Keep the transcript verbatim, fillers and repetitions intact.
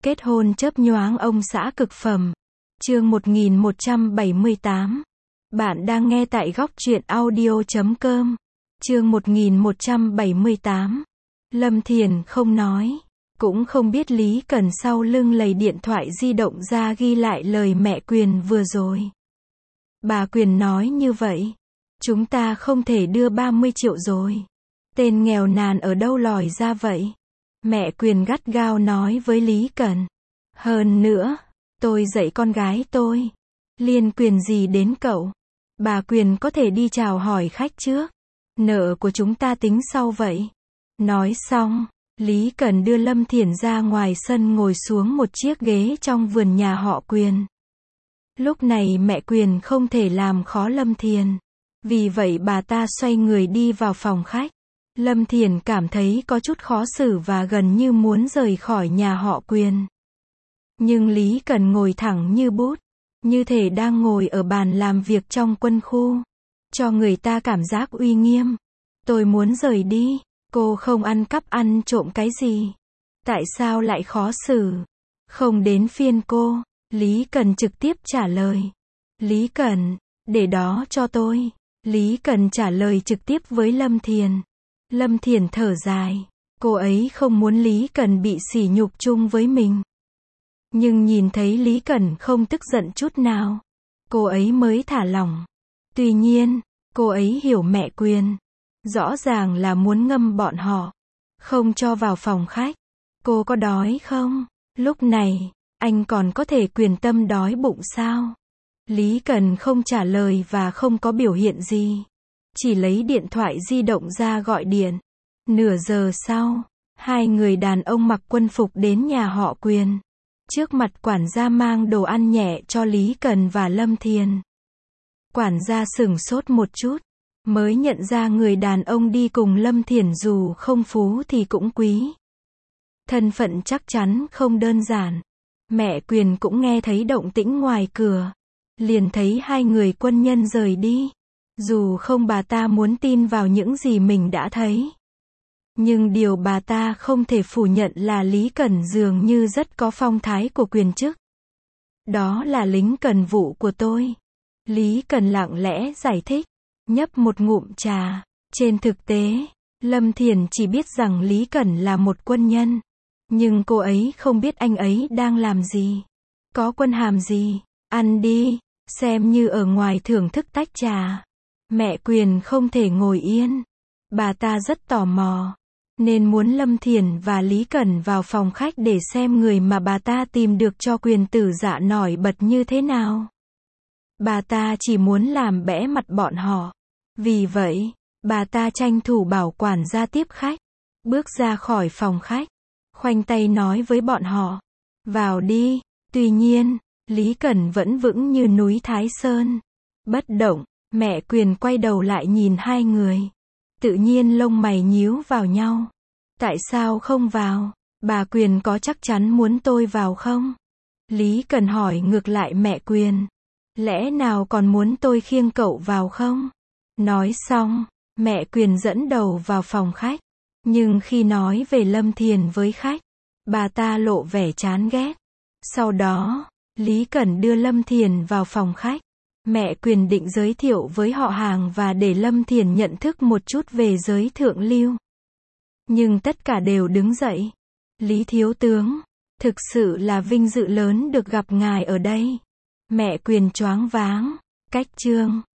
Kết hôn chớp nhoáng ông xã cực phẩm. Chương một nghìn một trăm bảy mươi tám. Bạn đang nghe tại góc truyện audio chấm com. Chương một nghìn một trăm bảy mươi tám. Lâm Thiền không nói, cũng không biết Lý Cần sau lưng lấy điện thoại di động ra ghi lại lời mẹ Quyền vừa rồi. Bà Quyền nói như vậy, chúng ta không thể đưa ba mươi triệu rồi. Tên nghèo nàn ở đâu lòi ra vậy? Mẹ Quyền gắt gao nói với Lý Cần. Hơn nữa, tôi dạy con gái tôi, liên quyền gì đến cậu? Bà Quyền có thể đi chào hỏi khách trước. Nợ của chúng ta tính sau vậy. Nói xong, Lý Cần đưa Lâm Thiền ra ngoài sân ngồi xuống một chiếc ghế trong vườn nhà họ Quyền. Lúc này mẹ Quyền không thể làm khó Lâm Thiền. Vì vậy bà ta xoay người đi vào phòng khách. Lâm Thiền cảm thấy có chút khó xử và gần như muốn rời khỏi nhà họ Quyền. Nhưng Lý Cần ngồi thẳng như bút, như thể đang ngồi ở bàn làm việc trong quân khu, cho người ta cảm giác uy nghiêm. Tôi muốn rời đi, cô không ăn cắp ăn trộm cái gì. Tại sao lại khó xử? Không đến phiên cô, Lý Cần trực tiếp trả lời. Lý Cần, để đó cho tôi. Lý Cần trả lời trực tiếp với Lâm Thiền. Lâm Thiền thở dài, cô ấy không muốn Lý Cần bị sỉ nhục chung với mình. Nhưng nhìn thấy Lý Cần không tức giận chút nào, cô ấy mới thả lỏng. Tuy nhiên, cô ấy hiểu mẹ Quyền, rõ ràng là muốn ngâm bọn họ, không cho vào phòng khách. Cô có đói không? Lúc này, anh còn có thể quyền tâm đói bụng sao? Lý Cần không trả lời và không có biểu hiện gì. Chỉ lấy điện thoại di động ra gọi điện. Nửa giờ sau, hai người đàn ông mặc quân phục đến nhà họ Quyền. Trước mặt quản gia mang đồ ăn nhẹ cho Lý Cần và Lâm Thiền. Quản gia sửng sốt một chút, mới nhận ra người đàn ông đi cùng Lâm Thiền dù không phú thì cũng quý. Thân phận chắc chắn không đơn giản. Mẹ Quyền cũng nghe thấy động tĩnh ngoài cửa, liền thấy hai người quân nhân rời đi. Dù không bà ta muốn tin vào những gì mình đã thấy. Nhưng điều bà ta không thể phủ nhận là Lý Cần dường như rất có phong thái của quyền chức. Đó là lính cần vụ của tôi. Lý Cần lặng lẽ giải thích, nhấp một ngụm trà. Trên thực tế, Lâm Thiền chỉ biết rằng Lý Cần là một quân nhân. Nhưng cô ấy không biết anh ấy đang làm gì. Có quân hàm gì. Ăn đi, xem như ở ngoài thưởng thức tách trà. Mẹ Quyền không thể ngồi yên. Bà ta rất tò mò, nên muốn Lâm Thiền và Lý Cần vào phòng khách để xem người mà bà ta tìm được cho Quyền tử dạ nổi bật như thế nào. Bà ta chỉ muốn làm bẽ mặt bọn họ. Vì vậy, bà ta tranh thủ bảo quản gia tiếp khách. Bước ra khỏi phòng khách, khoanh tay nói với bọn họ, vào đi. Tuy nhiên, Lý Cần vẫn vững như núi Thái Sơn, bất động. Mẹ Quyền quay đầu lại nhìn hai người. Tự nhiên lông mày nhíu vào nhau. Tại sao không vào? Bà Quyền có chắc chắn muốn tôi vào không? Lý Cần hỏi ngược lại mẹ Quyền. Lẽ nào còn muốn tôi khiêng cậu vào không? Nói xong, mẹ Quyền dẫn đầu vào phòng khách. Nhưng khi nói về Lâm Thiền với khách, bà ta lộ vẻ chán ghét. Sau đó, Lý Cần đưa Lâm Thiền vào phòng khách. Mẹ Quyền định giới thiệu với họ hàng và để Lâm Thiền nhận thức một chút về giới thượng lưu. Nhưng tất cả đều đứng dậy. Lý thiếu tướng, thực sự là vinh dự lớn được gặp ngài ở đây. Mẹ Quyền choáng váng. Cách chương